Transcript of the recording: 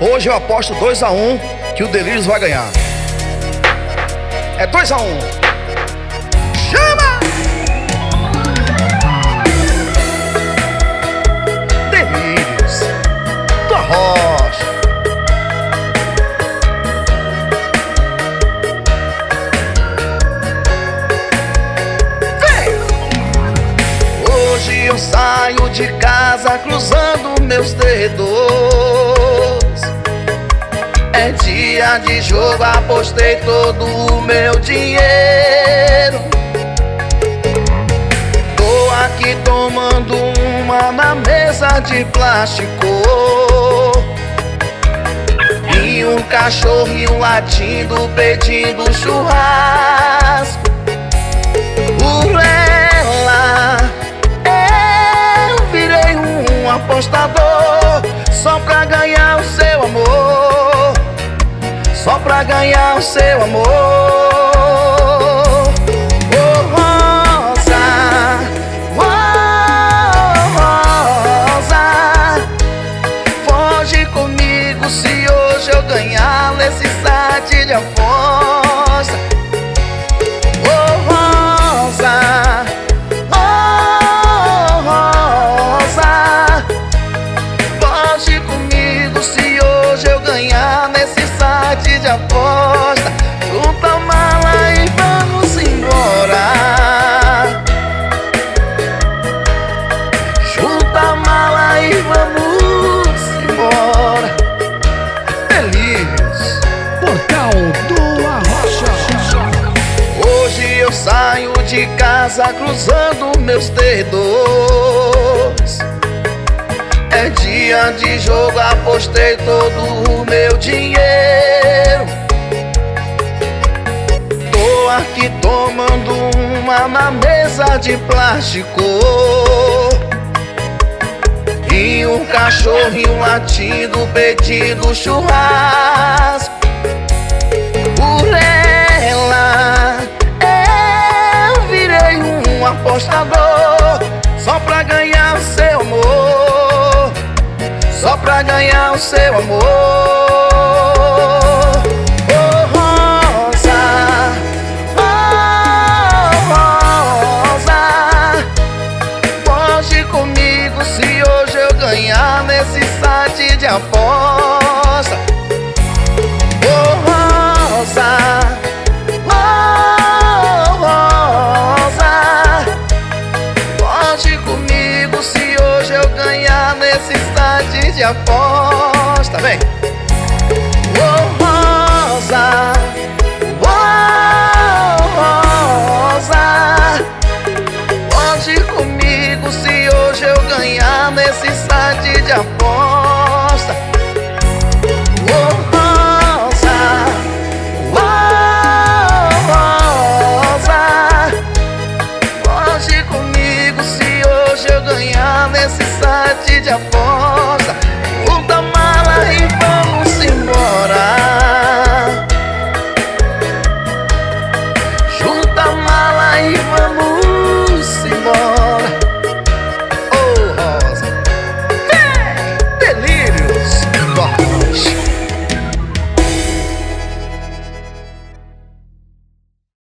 Hoje eu aposto 2-1 que o Delírios vai ganhar. É 2-1. Chama! Delírios do Arrocha. Vem! Hoje eu saio de casa cruzando meus dedos. É dia de jogo, apostei todo o meu dinheiro. Tô aqui tomando uma na mesa de plástico, e um cachorrinho latindo pedindo churrasco. Por ela eu virei um apostador, só pra ganhar o seu amor, só pra ganhar o seu amor. Oh, Rosa, oh, Rosa, foge comigo se hoje eu ganhar nesse site de aposta. Oh, Rosa, oh, Rosa, foge comigo se hoje eu ganhar nesse site de aposta. Junta a mala e vamos embora. Junta a mala e vamos embora. Delírios, Portal do Arrocha. hoje eu saio de casa cruzando meus dedos. É dia de jogo, apostei todo o meu dinheiro. Tô aqui tomando uma na mesa de plástico, e um cachorrinho latindo pedindo churrasco. Por ela eu virei um apostador, só pra ganhar o seu amor, só pra ganhar o seu amor. Oh, Rosa, oh, Rosa, foge comigo se hoje eu ganhar nesse site de aposta. Oh, Rosa, oh, Rosa, foge comigo se hoje eu ganhar nesse site de aposta. Vem! Oh, Rosa, oh, Rosa, foge comigo se hoje eu ganhar nesse site de aposta. Oh, Rosa, oh, Rosa, foge comigo se hoje eu ganhar nesse site de aposta.